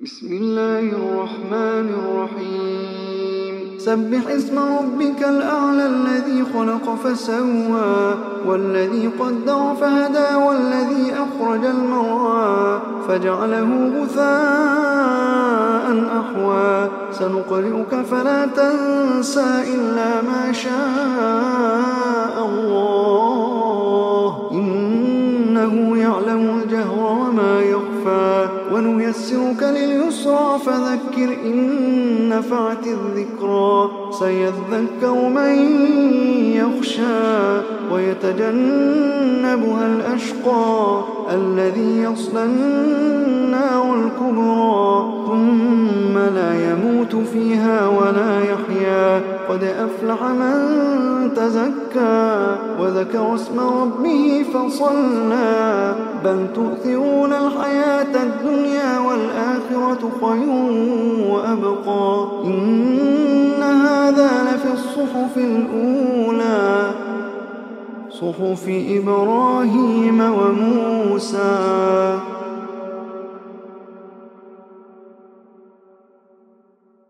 بسم الله الرحمن الرحيم سبح اسم ربك الأعلى الذي خلق فسوى والذي قدر فهدى والذي أخرج المرعى فجعله غثاء أحوى سنقرئك فلا تنسى إلا ما شاء الله إنه يعلم الجهر وما يخفى ونيسرك لليسرى فذكر إن نفعت الذكرى سيذكر من يخشى ويتجنبها الأشقى الذي يصلى النار الكبرى ثم لا يموت فيها ولا يحيا قد أفلح من تزكى وذكر اسم ربه فصلى بل تؤثرون الحياة الدنيا والآخرة خير وأبقى إن هذا لفي الصحف الأولى صحف إبراهيم وموسى